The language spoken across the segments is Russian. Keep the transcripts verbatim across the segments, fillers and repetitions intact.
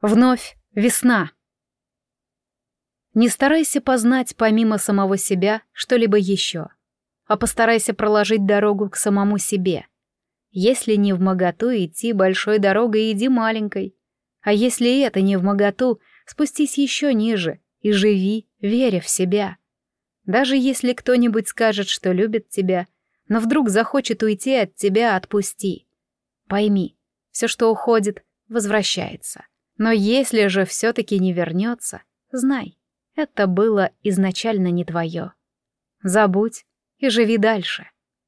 Вновь весна. Не старайся познать помимо самого себя что-либо еще, а постарайся проложить дорогу к самому себе. Если не вмоготу идти большой дорогой, иди маленькой. А если это не вмоготу, спустись еще ниже и живи, веря в себя. Даже если кто-нибудь скажет, что любит тебя, но вдруг захочет уйти от тебя, отпусти. Пойми, все, что уходит, возвращается. Но если же все-таки не вернется, знай, это было изначально не твое. Забудь и живи дальше.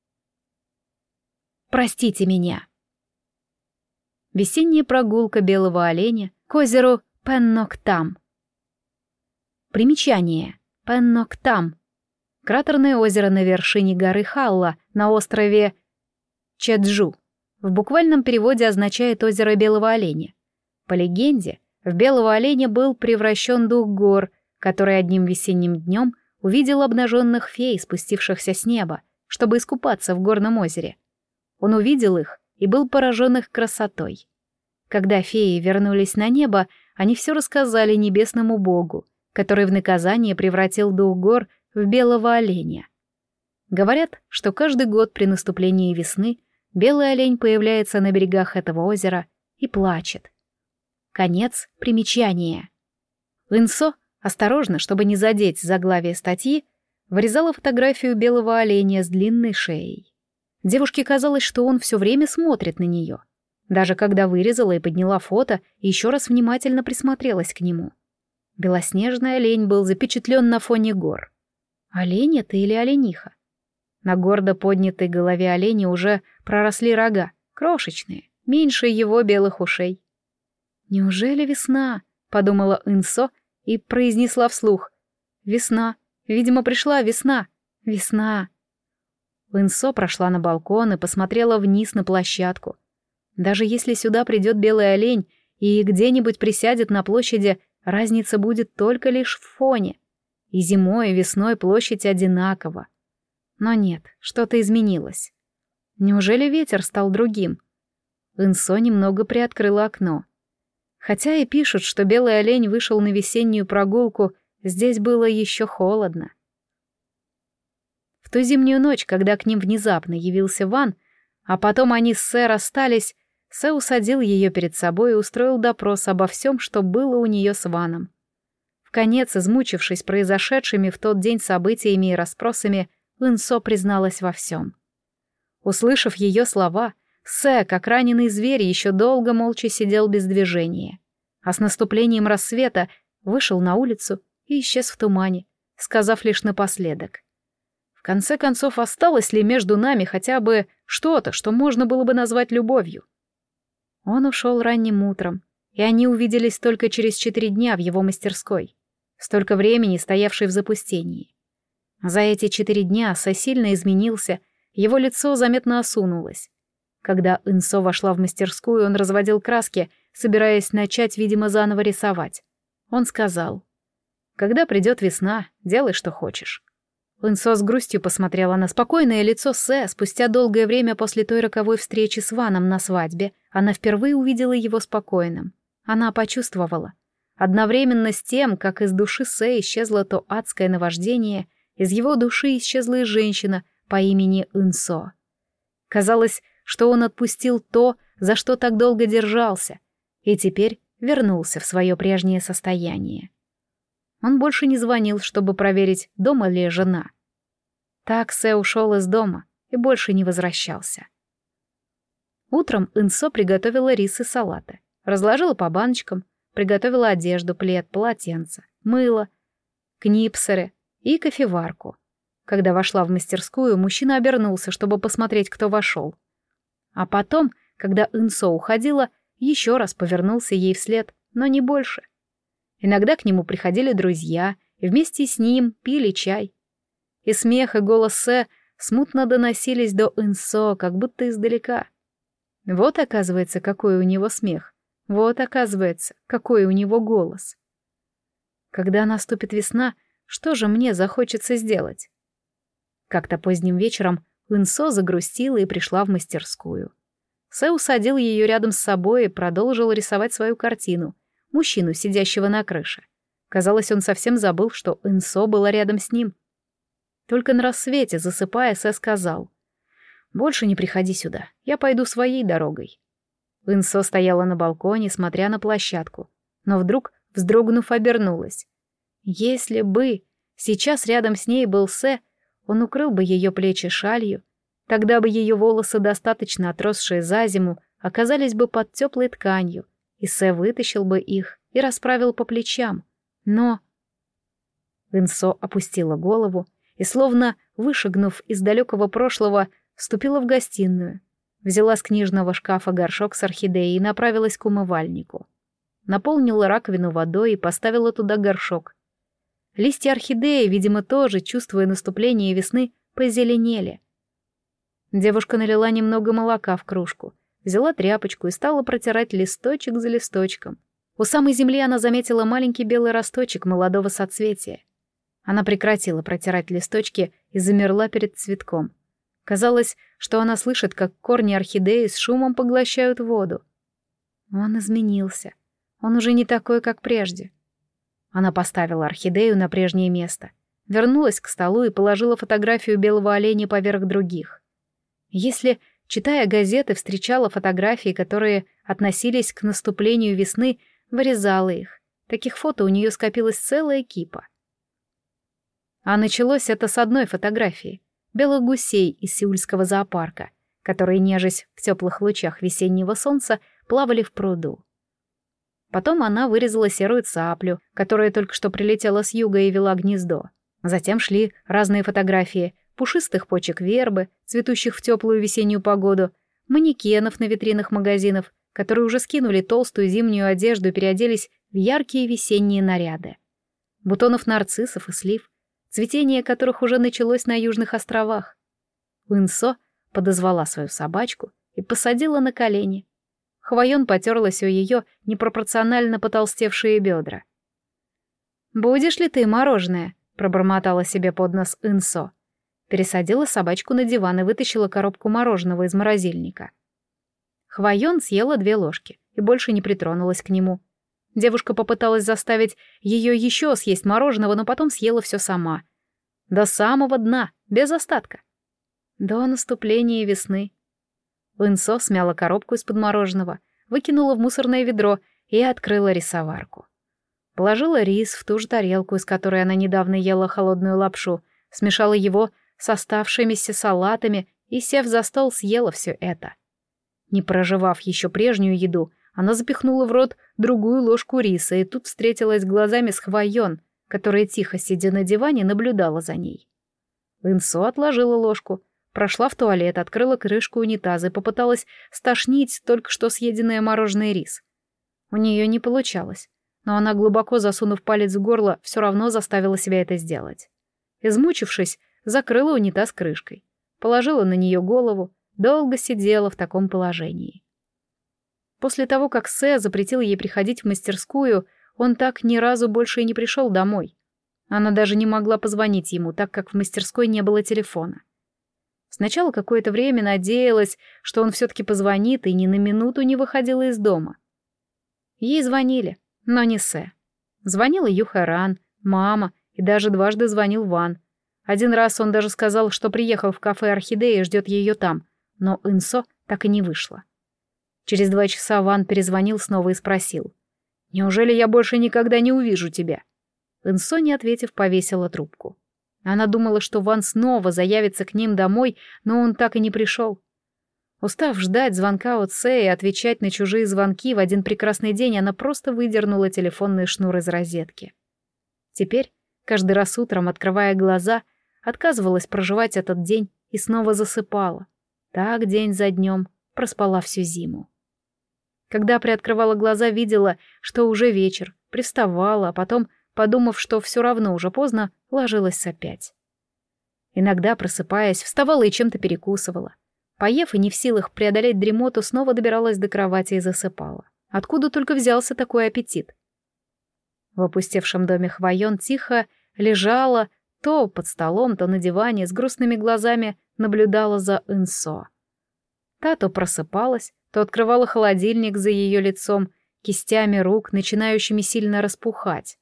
Простите меня. Весенняя прогулка белого оленя к озеру Пенноктам. Примечание. Пенноктам. Кратерное озеро на вершине горы Халла на острове Чеджу. В буквальном переводе означает озеро белого оленя. По легенде, в белого оленя был превращен дух гор, который одним весенним днем увидел обнаженных фей, спустившихся с неба, чтобы искупаться в горном озере. Он увидел их и был поражен их красотой. Когда феи вернулись на небо, они все рассказали небесному богу, который в наказание превратил дух гор в белого оленя. Говорят, что каждый год при наступлении весны белый олень появляется на берегах этого озера и плачет. Конец примечания. Инсо, осторожно, чтобы не задеть заглавие статьи, вырезала фотографию белого оленя с длинной шеей. Девушке казалось, что он все время смотрит на нее. Даже когда вырезала и подняла фото, еще раз внимательно присмотрелась к нему. Белоснежный олень был запечатлен на фоне гор. Олень это или олениха? На гордо поднятой голове оленя уже проросли рога, крошечные, меньше его белых ушей. «Неужели весна?» — подумала Инсо и произнесла вслух. «Весна. Видимо, пришла весна. Весна». Инсо прошла на балкон и посмотрела вниз на площадку. Даже если сюда придет белый олень и где-нибудь присядет на площади, разница будет только лишь в фоне. И зимой, и весной площадь одинакова. Но нет, что-то изменилось. Неужели ветер стал другим? Инсо немного приоткрыла окно. Хотя и пишут, что белый олень вышел на весеннюю прогулку, здесь было еще холодно. В ту зимнюю ночь, когда к ним внезапно явился Ван, а потом они с Сэ расстались, Сэ усадил ее перед собой и устроил допрос обо всем, что было у нее с Ваном. Вконец, измучившись произошедшими в тот день событиями и расспросами, Инсо призналась во всем. Услышав ее слова, Сэ, как раненый зверь, еще долго молча сидел без движения, а с наступлением рассвета вышел на улицу и исчез в тумане, сказав лишь напоследок: «В конце концов, осталось ли между нами хотя бы что-то, что можно было бы назвать любовью?» Он ушел ранним утром, и они увиделись только через четыре дня в его мастерской, столько времени стоявшей в запустении. За эти четыре дня Сэ сильно изменился, его лицо заметно осунулось. Когда Инсо вошла в мастерскую, он разводил краски, собираясь начать, видимо, заново рисовать. Он сказал: «Когда придет весна, делай, что хочешь». Инсо с грустью посмотрела на спокойное лицо Сэ. Спустя долгое время после той роковой встречи с Ваном на свадьбе она впервые увидела его спокойным. Она почувствовала. Одновременно с тем, как из души Сэ исчезло то адское наваждение, из его души исчезла и женщина по имени Инсо. Казалось, что он отпустил то, за что так долго держался, и теперь вернулся в свое прежнее состояние. Он больше не звонил, чтобы проверить, дома ли жена. Так Сэ ушел из дома и больше не возвращался. Утром Инсо приготовила рис и салаты, разложила по баночкам, приготовила одежду, плед, полотенце, мыло, книпсеры и кофеварку. Когда вошла в мастерскую, мужчина обернулся, чтобы посмотреть, кто вошел. А потом, когда Инсо уходила, еще раз повернулся ей вслед, но не больше. Иногда к нему приходили друзья, и вместе с ним пили чай. И смех, и голос Сэ смутно доносились до Инсо, как будто издалека. Вот, оказывается, какой у него смех. Вот, оказывается, какой у него голос. Когда наступит весна, что же мне захочется сделать? Как-то поздним вечером Инсо загрустила и пришла в мастерскую. Сэ усадил ее рядом с собой и продолжил рисовать свою картину. мужчину, сидящего на крыше. Казалось, он совсем забыл, что Инсо была рядом с ним. Только на рассвете, засыпая, Сэ сказал: «Больше не приходи сюда, я пойду своей дорогой». Инсо стояла на балконе, смотря на площадку, но вдруг, вздрогнув, обернулась. Если бы сейчас рядом с ней был Сэ, он укрыл бы ее плечи шалью, тогда бы ее волосы, достаточно отросшие за зиму, оказались бы под теплой тканью, и Сэ вытащил бы их и расправил по плечам. Но... Инсо опустила голову и, словно вышагнув из далекого прошлого, вступила в гостиную, взяла с книжного шкафа горшок с орхидеей и направилась к умывальнику. Наполнила раковину водой и поставила туда горшок. Листья орхидеи, видимо, тоже, чувствуя наступление весны, позеленели. Девушка налила немного молока в кружку, взяла тряпочку и стала протирать листочек за листочком. У самой земли она заметила маленький белый росточек молодого соцветия. Она прекратила протирать листочки и замерла перед цветком. Казалось, что она слышит, как корни орхидеи с шумом поглощают воду. Он изменился. Он уже не такой, как прежде. Она поставила орхидею на прежнее место, вернулась к столу и положила фотографию белого оленя поверх других. Если, читая газеты, встречала фотографии, которые относились к наступлению весны, вырезала их. Таких фото у нее скопилась целая кипа. А началось это с одной фотографии — белых гусей из сеульского зоопарка, которые, нежась в теплых лучах весеннего солнца, плавали в пруду. Потом она вырезала серую цаплю, которая только что прилетела с юга и вела гнездо. Затем шли разные фотографии пушистых почек вербы, цветущих в теплую весеннюю погоду, манекенов на витринах магазинов, которые уже скинули толстую зимнюю одежду и переоделись в яркие весенние наряды. Бутонов нарциссов и слив, цветение которых уже началось на южных островах. Инсо подозвала свою собачку и посадила на колени. Хвоен потерлась о ее непропорционально потолстевшие бедра. «Будешь ли ты мороженое?» — пробормотала себе под нос Инсо. Пересадила собачку на диван и вытащила коробку мороженого из морозильника. Хвоен съела две ложки и больше не притронулась к нему. Девушка попыталась заставить ее еще съесть мороженого, но потом съела все сама. До самого дна, без остатка. До наступления весны. Инсо смяла коробку из-под мороженого, выкинула в мусорное ведро и открыла рисоварку. Положила рис в ту же тарелку, из которой она недавно ела холодную лапшу, смешала его с оставшимися салатами и, сев за стол, съела все это. Не прожевав еще прежнюю еду, она запихнула в рот другую ложку риса и тут встретилась глазами с Хвоен, которая, тихо сидя на диване, наблюдала за ней. Инсо отложила ложку, прошла в туалет, открыла крышку унитаза и попыталась стошнить только что съеденное мороженое рис. У нее не получалось, но она, глубоко засунув палец в горло, все равно заставила себя это сделать. Измучившись, закрыла унитаз крышкой, положила на нее голову, долго сидела в таком положении. После того, как Сэ запретил ей приходить в мастерскую, он так ни разу больше и не пришел домой. Она даже не могла позвонить ему, так как в мастерской не было телефона. Сначала какое-то время надеялась, что он все-таки позвонит, и ни на минуту не выходила из дома. Ей звонили, но не Сэ. Звонила Юхаран, мама, и даже дважды звонил Ван. Один раз он даже сказал, что приехал в кафе «Орхидея» и ждет ее там, но Инсо так и не вышла. Через два часа Ван перезвонил снова и спросил: «Неужели я больше никогда не увижу тебя?» Инсо, не ответив, повесила трубку. Она думала, что Ван снова заявится к ним домой, но он так и не пришел. Устав ждать звонка от Сэ и отвечать на чужие звонки, в один прекрасный день она просто выдернула телефонный шнур из розетки. Теперь, каждый раз утром, открывая глаза, отказывалась проживать этот день и снова засыпала. Так день за днем проспала всю зиму. Когда приоткрывала глаза, видела, что уже вечер, привставала, а потом, подумав, что все равно уже поздно, ложилась опять. Иногда, просыпаясь, вставала и чем-то перекусывала. Поев и не в силах преодолеть дремоту, снова добиралась до кровати и засыпала. Откуда только взялся такой аппетит? В опустевшем доме Хвоен тихо лежала то под столом, то на диване, с грустными глазами наблюдала за Инсо. Та то просыпалась, то открывала холодильник за ее лицом, кистями рук, начинающими сильно распухать.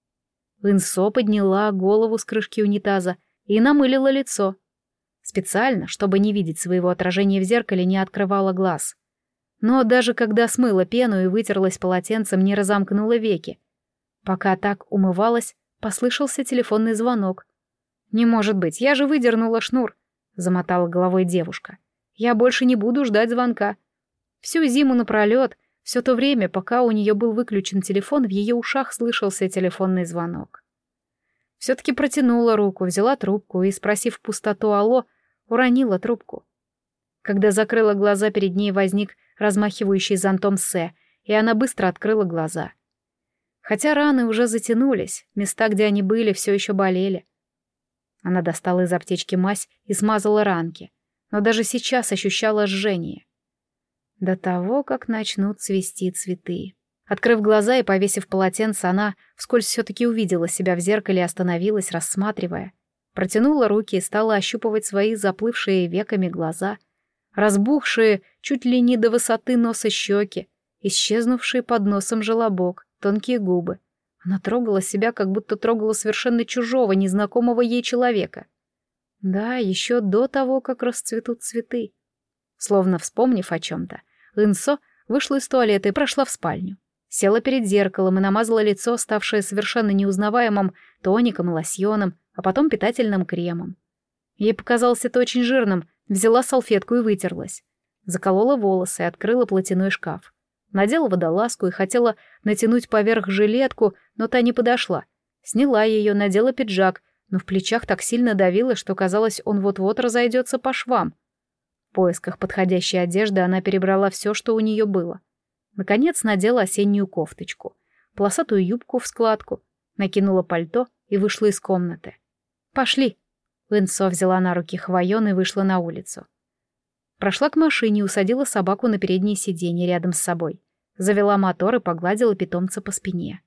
Инсо подняла голову с крышки унитаза и намылила лицо. Специально, чтобы не видеть своего отражения в зеркале, не открывала глаз. Но даже когда смыла пену и вытерлась полотенцем, не разомкнула веки. Пока так умывалась, послышался телефонный звонок. «Не может быть, я же выдернула шнур», — замотала головой девушка. «Я больше не буду ждать звонка». Всю зиму напролёт, все то время, пока у нее был выключен телефон, в ее ушах слышался телефонный звонок. Все-таки протянула руку, взяла трубку и, спросив в пустоту «Алло», уронила трубку. Когда закрыла глаза, перед ней возник размахивающий зонтом Сэ, и она быстро открыла глаза. Хотя раны уже затянулись, места, где они были, все еще болели. Она достала из аптечки мазь и смазала ранки, но даже сейчас ощущала жжение. До того, как начнут цвести цветы. Открыв глаза и повесив полотенце, она вскользь все-таки увидела себя в зеркале и остановилась, рассматривая. Протянула руки и стала ощупывать свои заплывшие веками глаза, разбухшие чуть ли не до высоты носа щеки, исчезнувшие под носом желобок, тонкие губы. Она трогала себя, как будто трогала совершенно чужого, незнакомого ей человека. Да, еще до того, как расцветут цветы. Словно вспомнив о чем-то, Инсо вышла из туалета и прошла в спальню. Села перед зеркалом и намазала лицо, ставшее совершенно неузнаваемым, тоником и лосьоном, а потом питательным кремом. Ей показалось это очень жирным, взяла салфетку и вытерлась. Заколола волосы и открыла платяной шкаф. Надела водолазку и хотела натянуть поверх жилетку, но та не подошла. Сняла ее, надела пиджак, но в плечах так сильно давило, что казалось, он вот-вот разойдется по швам. В поисках подходящей одежды она перебрала все, что у нее было. Наконец надела осеннюю кофточку, полосатую юбку в складку, накинула пальто и вышла из комнаты. «Пошли!» Инсо взяла на руки Хвоен и вышла на улицу. Прошла к машине и усадила собаку на переднее сиденье рядом с собой. Завела мотор и погладила питомца по спине.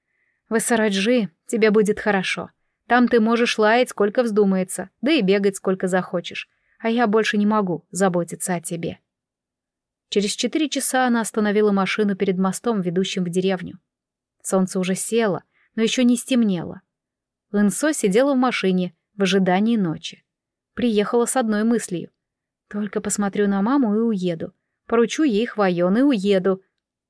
«В Эссараджи тебе будет хорошо. Там ты можешь лаять, сколько вздумается, да и бегать, сколько захочешь. А я больше не могу заботиться о тебе». Через четыре часа она остановила машину перед мостом, ведущим в деревню. Солнце уже село, но еще не стемнело. Инсо сидела в машине в ожидании ночи. Приехала с одной мыслью. Только посмотрю на маму и уеду. Поручу ей Хвоен и уеду.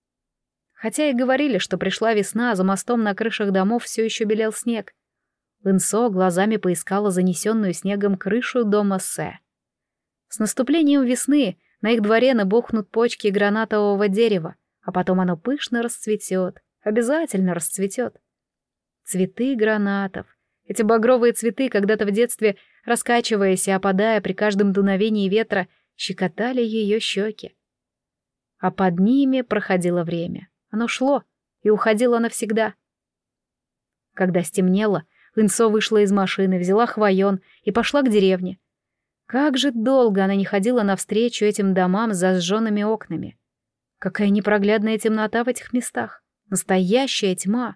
Хотя и говорили, что пришла весна, а за мостом на крышах домов все еще белел снег. Инсо глазами поискала занесенную снегом крышу дома Сэ. С наступлением весны на их дворе набухнут почки гранатового дерева, а потом оно пышно расцветет, обязательно расцветет. Цветы гранатов. Эти багровые цветы, когда-то в детстве, раскачиваясь и опадая при каждом дуновении ветра, щекотали ее щеки. А под ними проходило время. Оно шло и уходило навсегда. Когда стемнело, Инсо вышла из машины, взяла Хвоен и пошла к деревне. Как же долго она не ходила навстречу этим домам с зажженными окнами. Какая непроглядная темнота в этих местах. Настоящая тьма.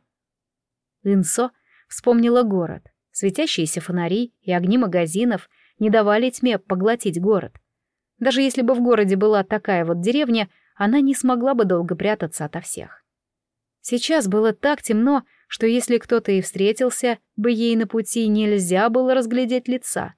Инсо вспомнила город. Светящиеся фонари и огни магазинов не давали тьме поглотить город. Даже если бы в городе была такая вот деревня, она не смогла бы долго прятаться ото всех. Сейчас было так темно, что если кто-то и встретился бы ей на пути, нельзя было разглядеть лица.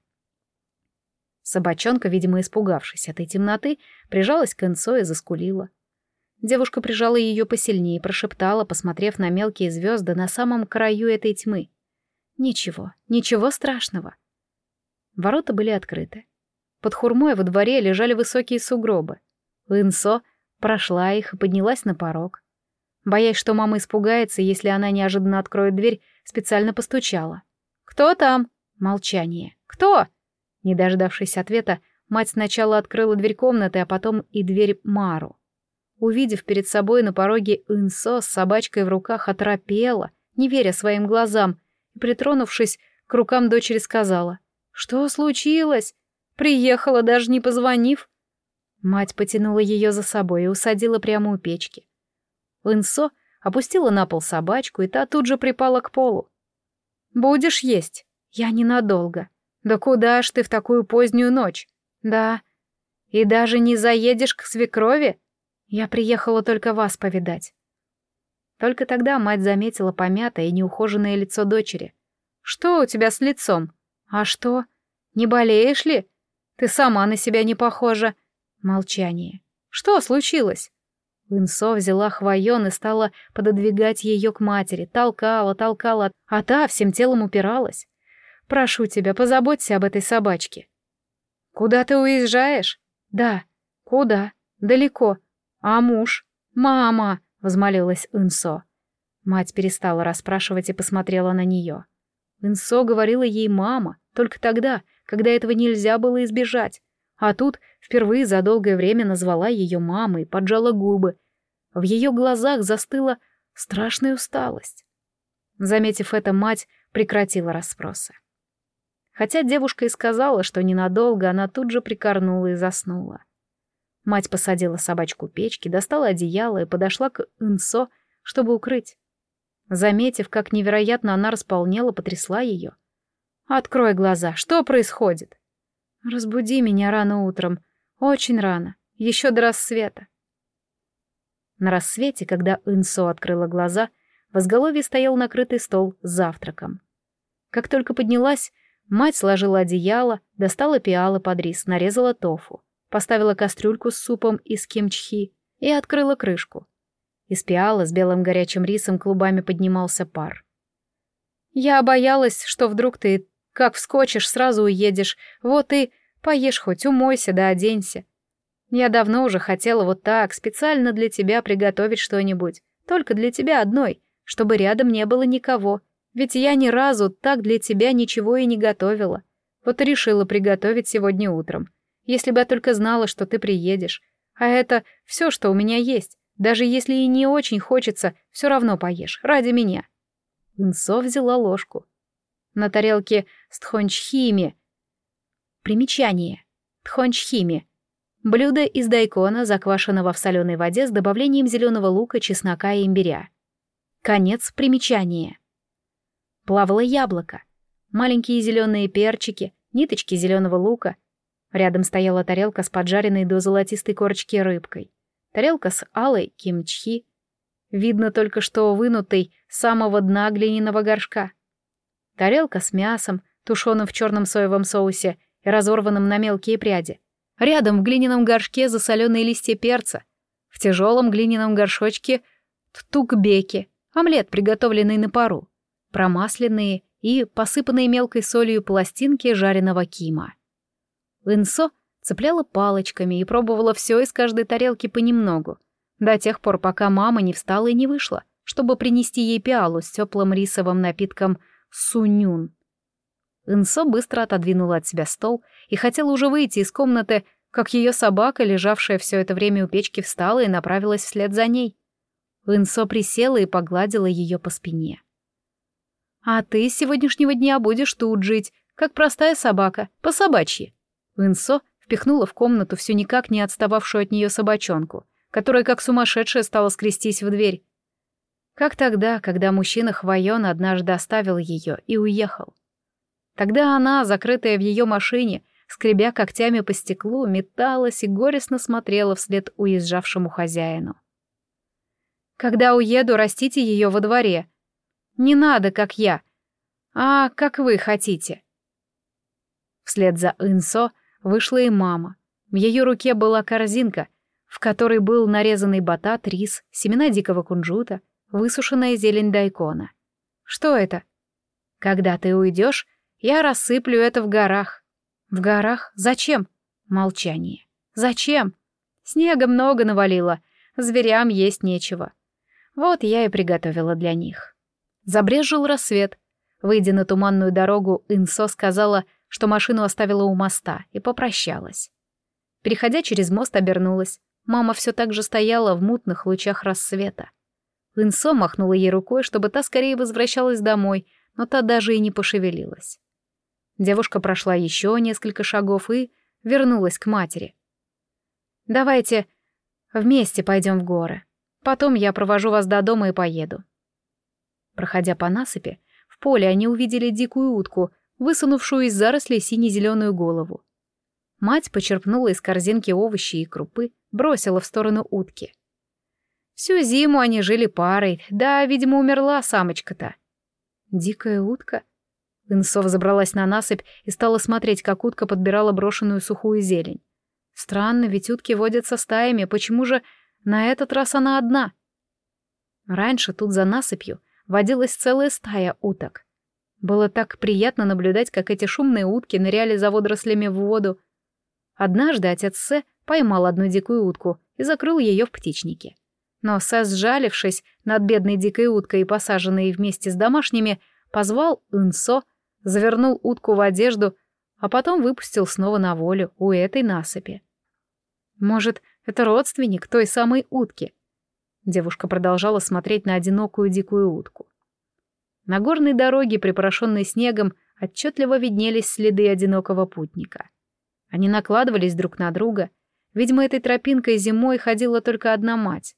Собачонка, видимо, испугавшись этой темноты, прижалась к Инсо и заскулила. Девушка прижала ее посильнее и прошептала, посмотрев на мелкие звезды на самом краю этой тьмы. Ничего, ничего страшного. Ворота были открыты. Под хурмой во дворе лежали высокие сугробы. Инсо прошла их и поднялась на порог. Боясь, что мама испугается, если она неожиданно откроет дверь, специально постучала. «Кто там?» Молчание. «Кто?» Не дождавшись ответа, мать сначала открыла дверь комнаты, а потом и дверь Мару. Увидев перед собой на пороге Инсо с собачкой в руках, оторопела, не веря своим глазам, и, притронувшись к рукам дочери, сказала: «Что случилось? Приехала, даже не позвонив». Мать потянула ее за собой и усадила прямо у печки. Инсо опустила на пол собачку, и та тут же припала к полу. «Будешь есть?» «Я ненадолго». «Да куда ж ты в такую позднюю ночь?» «Да». «И даже не заедешь к свекрови?» «Я приехала только вас повидать». Только тогда мать заметила помятое и неухоженное лицо дочери. «Что у тебя с лицом? А что? Не болеешь ли? Ты сама на себя не похожа». Молчание. «Что случилось?» Инсо взяла Хвоен и стала пододвигать ее к матери, толкала, толкала, а та всем телом упиралась. «Прошу тебя, позаботься об этой собачке». «Куда ты уезжаешь?» «Да». «Куда?» «Далеко». «А муж?» «Мама!» — возмолилась Инсо. Мать перестала расспрашивать и посмотрела на нее. Инсо говорила ей «мама» только тогда, когда этого нельзя было избежать. А тут впервые за долгое время назвала ее мамой, поджала губы. В ее глазах застыла страшная усталость. Заметив это, мать прекратила расспросы. Хотя девушка и сказала, что ненадолго, она тут же прикорнула и заснула. Мать посадила собачку у печки, достала одеяло и подошла к Инсо, чтобы укрыть. Заметив, как невероятно она располнела, потрясла ее. «Открой глаза, что происходит?» «Разбуди меня рано утром, очень рано, еще до рассвета». На рассвете, когда Инсо открыла глаза, в изголовье стоял накрытый стол с завтраком. Как только поднялась, мать сложила одеяло, достала пиалы под рис, нарезала тофу, поставила кастрюльку с супом из кимчхи и открыла крышку. Из пиалы с белым горячим рисом клубами поднимался пар. «Я боялась, что вдруг ты, как вскочишь, сразу уедешь, вот и поешь хоть, умойся да оденься. Я давно уже хотела вот так, специально для тебя приготовить что-нибудь, только для тебя одной, чтобы рядом не было никого, ведь я ни разу так для тебя ничего и не готовила. Вот и решила приготовить сегодня утром, если бы я только знала, что ты приедешь. А это все, что у меня есть. Даже если и не очень хочется, все равно поешь, ради меня». Инсо взяла ложку. На тарелке с тхончхими. Примечание. Тхончхими. Блюдо из дайкона, заквашенного в соленой воде с добавлением зеленого лука, чеснока и имбиря. Конец примечания. Плавало яблоко. Маленькие зеленые перчики, ниточки зеленого лука. Рядом стояла тарелка с поджаренной до золотистой корочки рыбкой. Тарелка с алой кимчхи. Видно только что вынутой с самого дна глиняного горшка. Тарелка с мясом, тушеным в черном соевом соусе и разорванным на мелкие пряди. Рядом в глиняном горшке засоленные листья перца. В тяжелом глиняном горшочке ттукбеки, омлет, приготовленный на пару. Промасленные и посыпанные мелкой солью пластинки жареного кима. Инсо цепляла палочками и пробовала все из каждой тарелки понемногу, до тех пор, пока мама не встала и не вышла, чтобы принести ей пиалу с теплым рисовым напитком сунюн. Инсо быстро отодвинула от себя стол и хотела уже выйти из комнаты, как ее собака, лежавшая все это время у печки, встала и направилась вслед за ней. Инсо присела и погладила ее по спине. «А ты с сегодняшнего дня будешь тут жить, как простая собака, по-собачьи». Инсо впихнула в комнату всю никак не отстававшую от нее собачонку, которая как сумасшедшая стала скрестись в дверь. Как тогда, когда мужчина Хвоен однажды оставил ее и уехал. Тогда она, закрытая в ее машине, скребя когтями по стеклу, металась и горестно смотрела вслед уезжавшему хозяину. «Когда уеду, растите ее во дворе. Не надо, как я, а как вы хотите». Вслед за Инсо вышла и мама. В ее руке была корзинка, в которой был нарезанный батат, рис, семена дикого кунжута, высушенная зелень дайкона. «Что это?» «Когда ты уйдешь, я рассыплю это в горах». «В горах? Зачем?» Молчание. «Зачем?» «Снега много навалило, зверям есть нечего. Вот я и приготовила для них». Забрезжил рассвет. Выйдя на туманную дорогу, Инсо сказала, что машину оставила у моста, и попрощалась. Переходя через мост, обернулась. Мама все так же стояла в мутных лучах рассвета. Инсо махнула ей рукой, чтобы та скорее возвращалась домой, но та даже и не пошевелилась. Девушка прошла еще несколько шагов и вернулась к матери. «Давайте вместе пойдем в горы. Потом я провожу вас до дома и поеду». Проходя по насыпи, в поле они увидели дикую утку, высунувшую из зарослей сине-зеленую голову. Мать почерпнула из корзинки овощи и крупы, бросила в сторону утки. Всю зиму они жили парой, да, видимо, умерла самочка-то. Дикая утка? Инсо взобралась на насыпь и стала смотреть, как утка подбирала брошенную сухую зелень. Странно, ведь утки водятся стаями, почему же на этот раз она одна? Раньше тут за насыпью водилась целая стая уток. Было так приятно наблюдать, как эти шумные утки ныряли за водорослями в воду. Однажды отец Сэ поймал одну дикую утку и закрыл ее в птичнике. Но Сэ, сжалившись над бедной дикой уткой и посаженной вместе с домашними, позвал Инсо, завернул утку в одежду, а потом выпустил снова на волю у этой насыпи. Может, это родственник той самой утки? Девушка продолжала смотреть на одинокую дикую утку. На горной дороге, припорошенной снегом, отчетливо виднелись следы одинокого путника. Они накладывались друг на друга. Видимо, этой тропинкой зимой ходила только одна мать.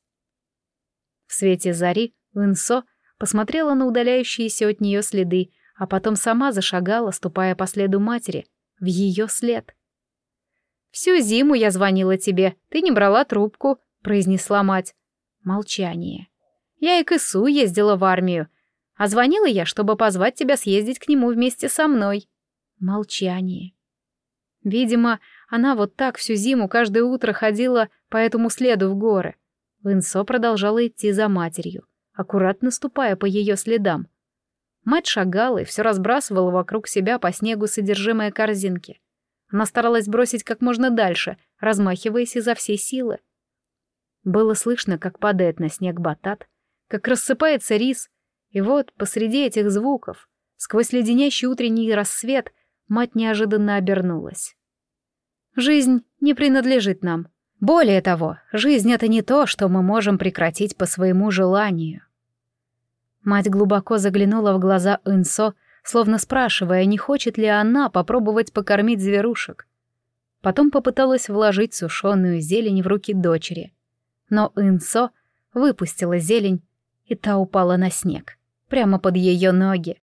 В свете зари Инсо посмотрела на удаляющиеся от нее следы, а потом сама зашагала, ступая по следу матери, в ее след. «Всю зиму я звонила тебе, ты не брала трубку», — произнесла мать. Молчание. «Я и к Ису ездила в армию, а звонила я, чтобы позвать тебя съездить к нему вместе со мной». Молчание. Видимо, она вот так всю зиму каждое утро ходила по этому следу в горы. Инсо продолжала идти за матерью, аккуратно ступая по ее следам. Мать шагала и все разбрасывала вокруг себя по снегу содержимое корзинки. Она старалась бросить как можно дальше, размахиваясь изо всей силы. Было слышно, как падает на снег батат, как рассыпается рис, и вот посреди этих звуков, сквозь леденящий утренний рассвет, мать неожиданно обернулась. «Жизнь не принадлежит нам. Более того, жизнь — это не то, что мы можем прекратить по своему желанию». Мать глубоко заглянула в глаза Инсо, словно спрашивая, не хочет ли она попробовать покормить зверушек. Потом попыталась вложить сушеную зелень в руки дочери. Но Инсо выпустила зелень, и та упала на снег, прямо под ее ноги.